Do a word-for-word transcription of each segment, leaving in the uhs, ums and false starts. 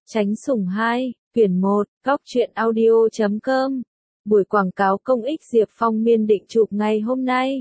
Tránh sủng hai, quyển một, góc truyện audio chấm com. Buổi quảng cáo công ích Diệp Phong Miên định chụp ngày hôm nay.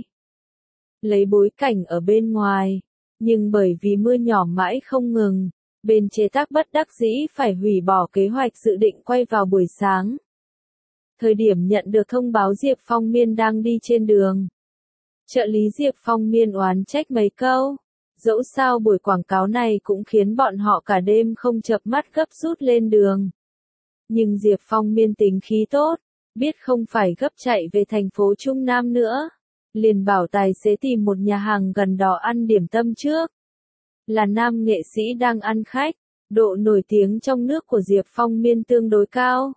Lấy bối cảnh ở bên ngoài, nhưng bởi vì mưa nhỏ mãi không ngừng, bên chế tác bất đắc dĩ phải hủy bỏ kế hoạch dự định quay vào buổi sáng. Thời điểm nhận được thông báo Diệp Phong Miên đang đi trên đường, trợ lý Diệp Phong Miên oán trách mấy câu. Dẫu sao buổi quảng cáo này cũng khiến bọn họ cả đêm không chợp mắt gấp rút lên đường. Nhưng Diệp Phong Miên tính khí tốt, biết không phải gấp chạy về thành phố Trung Nam nữa. Liền bảo tài xế tìm một nhà hàng gần đó ăn điểm tâm trước. Là nam nghệ sĩ đang ăn khách, độ nổi tiếng trong nước của Diệp Phong Miên tương đối cao.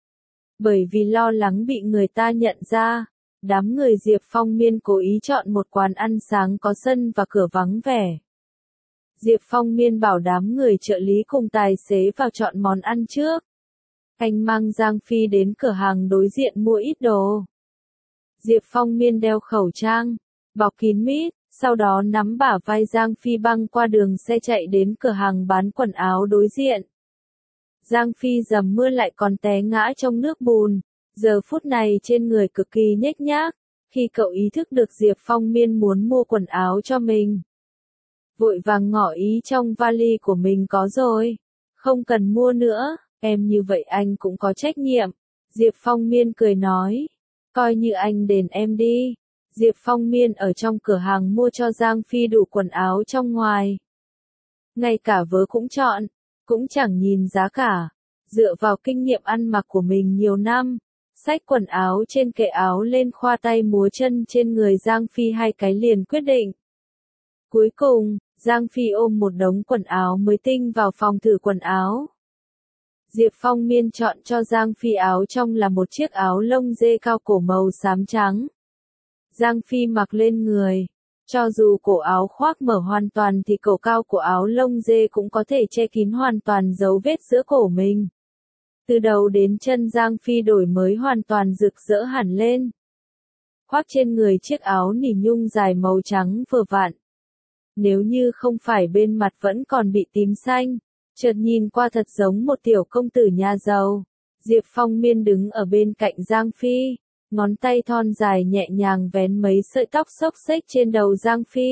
Bởi vì lo lắng bị người ta nhận ra, đám người Diệp Phong Miên cố ý chọn một quán ăn sáng có sân và cửa vắng vẻ. Diệp Phong Miên bảo đám người trợ lý cùng tài xế vào chọn món ăn trước. Anh mang Giang Phi đến cửa hàng đối diện mua ít đồ. Diệp Phong Miên đeo khẩu trang, bọc kín mít, sau đó nắm bả vai Giang Phi băng qua đường xe chạy đến cửa hàng bán quần áo đối diện. Giang Phi dầm mưa lại còn té ngã trong nước bùn, giờ phút này trên người cực kỳ nhếch nhác, khi cậu ý thức được Diệp Phong Miên muốn mua quần áo cho mình. Vội vàng ngỏ ý trong vali của mình có rồi, không cần mua nữa, em như vậy anh cũng có trách nhiệm. Diệp Phong Miên cười nói, coi như anh đền em đi. Diệp Phong Miên ở trong cửa hàng mua cho Giang Phi đủ quần áo trong ngoài. Ngay cả vớ cũng chọn, cũng chẳng nhìn giá cả, dựa vào kinh nghiệm ăn mặc của mình nhiều năm, xách quần áo trên kệ áo lên khoa tay múa chân trên người Giang Phi hai cái liền quyết định. Cuối cùng, Giang Phi ôm một đống quần áo mới tinh vào phòng thử quần áo. Diệp Phong Miên chọn cho Giang Phi áo trong là một chiếc áo lông dê cao cổ màu xám trắng. Giang Phi mặc lên người, cho dù cổ áo khoác mở hoàn toàn thì cổ cao của áo lông dê cũng có thể che kín hoàn toàn dấu vết giữa cổ mình. Từ đầu đến chân Giang Phi đổi mới hoàn toàn rực rỡ hẳn lên. Khoác trên người chiếc áo nỉ nhung dài màu trắng vừa vặn. Nếu như không phải bên mặt vẫn còn bị tím xanh, chợt nhìn qua thật giống một tiểu công tử nhà giàu. Diệp Phong Miên đứng ở bên cạnh Giang Phi, ngón tay thon dài nhẹ nhàng vén mấy sợi tóc xốc xếch trên đầu Giang Phi.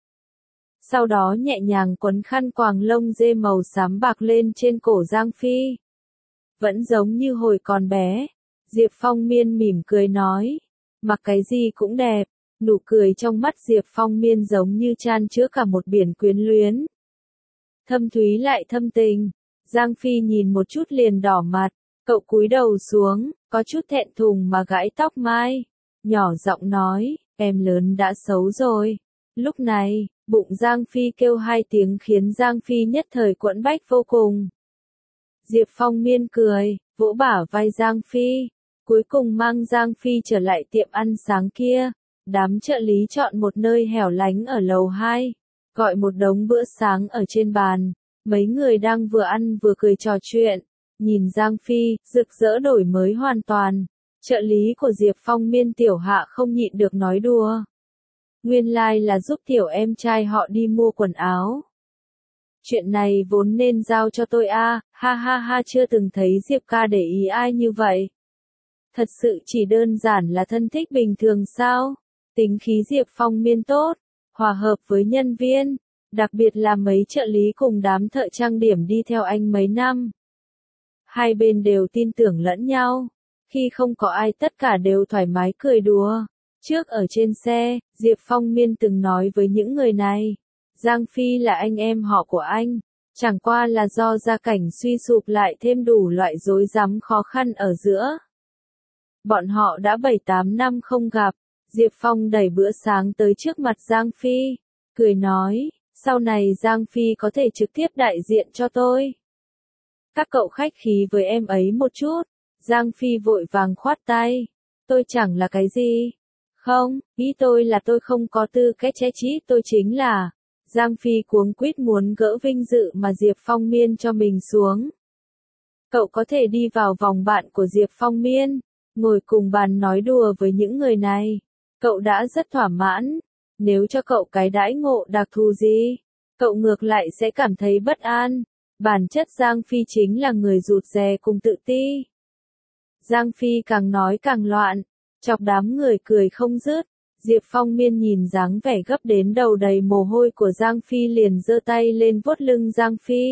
Sau đó nhẹ nhàng quấn khăn quàng lông dê màu xám bạc lên trên cổ Giang Phi. Vẫn giống như hồi còn bé, Diệp Phong Miên mỉm cười nói, mặc cái gì cũng đẹp. Nụ cười trong mắt Diệp Phong Miên giống như chan chứa cả một biển quyến luyến. Thâm thúy lại thâm tình. Giang Phi nhìn một chút liền đỏ mặt, cậu cúi đầu xuống, có chút thẹn thùng mà gãi tóc mai. Nhỏ giọng nói, em lớn đã xấu rồi. Lúc này, bụng Giang Phi kêu hai tiếng khiến Giang Phi nhất thời quẫn bách vô cùng. Diệp Phong Miên cười, vỗ bả vai Giang Phi, cuối cùng mang Giang Phi trở lại tiệm ăn sáng kia. Đám trợ lý chọn một nơi hẻo lánh ở lầu hai, gọi một đống bữa sáng ở trên bàn, mấy người đang vừa ăn vừa cười trò chuyện, nhìn Giang Phi, rực rỡ đổi mới hoàn toàn. Trợ lý của Diệp Phong Miên Tiểu Hạ không nhịn được nói đùa. Nguyên lai like là giúp tiểu em trai họ đi mua quần áo. Chuyện này vốn nên giao cho tôi a, à, ha ha ha, chưa từng thấy Diệp ca để ý ai như vậy. Thật sự chỉ đơn giản là thân thích bình thường sao? Tính khí Diệp Phong Miên tốt, hòa hợp với nhân viên, đặc biệt là mấy trợ lý cùng đám thợ trang điểm đi theo anh mấy năm. Hai bên đều tin tưởng lẫn nhau, khi không có ai tất cả đều thoải mái cười đùa. Trước ở trên xe, Diệp Phong Miên từng nói với những người này, Giang Phi là anh em họ của anh, chẳng qua là do gia cảnh suy sụp lại thêm đủ loại rối rắm khó khăn ở giữa. Bọn họ đã bảy tám năm không gặp. Diệp Phong đẩy bữa sáng tới trước mặt Giang Phi, cười nói, sau này Giang Phi có thể trực tiếp đại diện cho tôi. Các cậu khách khí với em ấy một chút. Giang Phi vội vàng khoát tay, tôi chẳng là cái gì. Không, ý tôi là tôi không có tư cách che chít, tôi chính là. Giang Phi cuống quýt muốn gỡ vinh dự mà Diệp Phong Miên cho mình xuống. Cậu có thể đi vào vòng bạn của Diệp Phong Miên, ngồi cùng bàn nói đùa với những người này. Cậu đã rất thỏa mãn, nếu cho cậu cái đãi ngộ đặc thù gì, cậu ngược lại sẽ cảm thấy bất an. Bản chất Giang Phi chính là người rụt rè cùng tự ti. Giang Phi càng nói càng loạn, chọc đám người cười không dứt. Diệp Phong Miên nhìn dáng vẻ gấp đến đầu đầy mồ hôi của Giang Phi liền giơ tay lên vuốt lưng Giang Phi.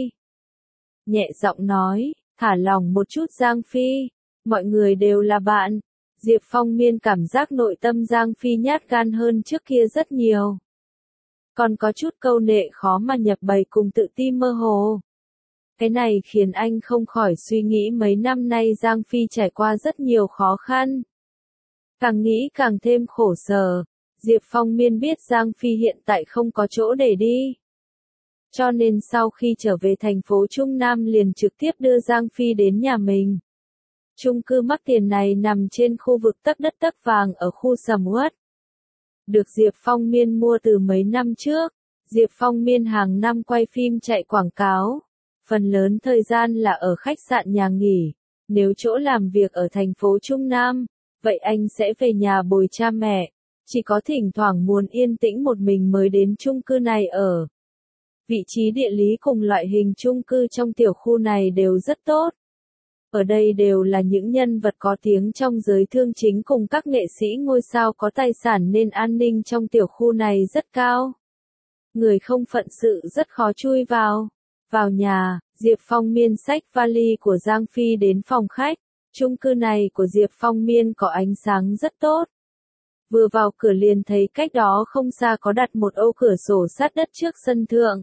Nhẹ giọng nói, thả lỏng một chút Giang Phi, mọi người đều là bạn. Diệp Phong Miên cảm giác nội tâm Giang Phi nhát gan hơn trước kia rất nhiều. Còn có chút câu nệ khó mà nhập bầy cùng tự ti mơ hồ. Cái này khiến anh không khỏi suy nghĩ mấy năm nay Giang Phi trải qua rất nhiều khó khăn. Càng nghĩ càng thêm khổ sở, Diệp Phong Miên biết Giang Phi hiện tại không có chỗ để đi. Cho nên sau khi trở về thành phố Trung Nam liền trực tiếp đưa Giang Phi đến nhà mình. Chung cư mắc tiền này nằm trên khu vực tấc đất tấc vàng ở khu Sầm Uất. Được Diệp Phong Miên mua từ mấy năm trước, Diệp Phong Miên hàng năm quay phim chạy quảng cáo. Phần lớn thời gian là ở khách sạn nhà nghỉ, nếu chỗ làm việc ở thành phố Trung Nam, vậy anh sẽ về nhà bồi cha mẹ, chỉ có thỉnh thoảng muốn yên tĩnh một mình mới đến chung cư này ở. Vị trí địa lý cùng loại hình chung cư trong tiểu khu này đều rất tốt. Ở đây đều là những nhân vật có tiếng trong giới thương chính cùng các nghệ sĩ ngôi sao có tài sản nên an ninh trong tiểu khu này rất cao. Người không phận sự rất khó chui vào. Vào nhà, Diệp Phong Miên xách vali của Giang Phi đến phòng khách. Chung cư này của Diệp Phong Miên có ánh sáng rất tốt. Vừa vào cửa liền thấy cách đó không xa có đặt một ô cửa sổ sát đất trước sân thượng.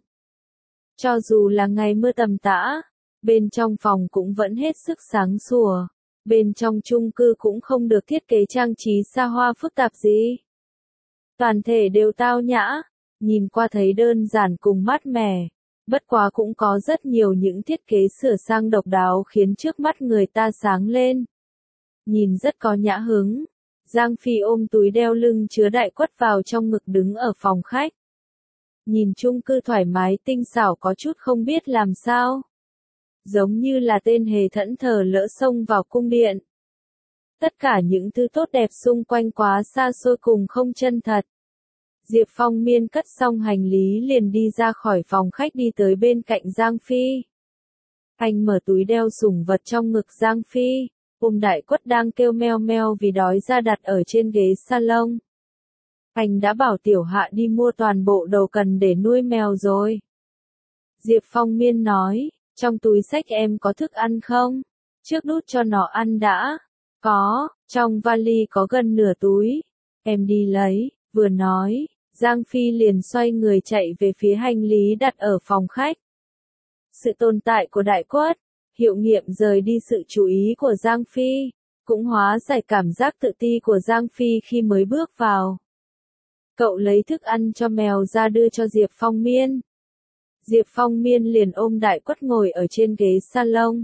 Cho dù là ngày mưa tầm tã, bên trong phòng cũng vẫn hết sức sáng sủa. Bên trong chung cư cũng không được thiết kế trang trí xa hoa phức tạp gì. Toàn thể đều tao nhã, nhìn qua thấy đơn giản cùng mát mẻ. Bất quá cũng có rất nhiều những thiết kế sửa sang độc đáo khiến trước mắt người ta sáng lên. Nhìn rất có nhã hứng. Giang Phi ôm túi đeo lưng chứa đại quất vào trong ngực đứng ở phòng khách. Nhìn chung cư thoải mái tinh xảo có chút không biết làm sao. Giống như là tên hề thẫn thờ lỡ xông vào cung điện. Tất cả những thứ tốt đẹp xung quanh quá xa xôi cùng không chân thật. Diệp Phong Miên cất xong hành lý liền đi ra khỏi phòng khách đi tới bên cạnh Giang Phi. Anh mở túi đeo sủng vật trong ngực Giang Phi, ôm đại quất đang kêu meo meo vì đói ra đặt ở trên ghế salon. Anh đã bảo Tiểu Hạ đi mua toàn bộ đồ cần để nuôi mèo rồi. Diệp Phong Miên nói, trong túi xách em có thức ăn không? Trước đút cho nó ăn đã. Có, trong vali có gần nửa túi. Em đi lấy, vừa nói. Giang Phi liền xoay người chạy về phía hành lý đặt ở phòng khách. Sự tồn tại của đại quất, hiệu nghiệm rời đi sự chú ý của Giang Phi, cũng hóa giải cảm giác tự ti của Giang Phi khi mới bước vào. Cậu lấy thức ăn cho mèo ra đưa cho Diệp Phong Miên. Diệp Phong Miên liền ôm đại quất ngồi ở trên ghế salon.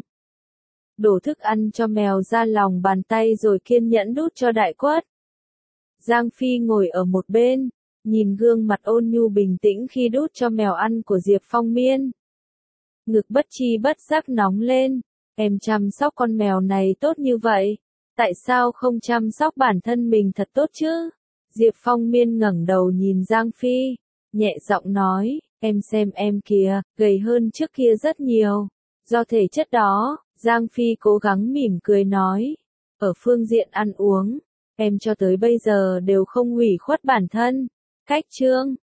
Đổ thức ăn cho mèo ra lòng bàn tay rồi kiên nhẫn đút cho đại quất. Giang Phi ngồi ở một bên. Nhìn gương mặt ôn nhu bình tĩnh khi đút cho mèo ăn của Diệp Phong Miên. Ngực bất chi bất giác nóng lên. Em chăm sóc con mèo này tốt như vậy. Tại sao không chăm sóc bản thân mình thật tốt chứ? Diệp Phong Miên ngẩng đầu nhìn Giang Phi. Nhẹ giọng nói, em xem em kìa, gầy hơn trước kia rất nhiều. Do thể chất đó, Giang Phi cố gắng mỉm cười nói. Ở phương diện ăn uống, em cho tới bây giờ đều không hủy khuất bản thân. Cách trương,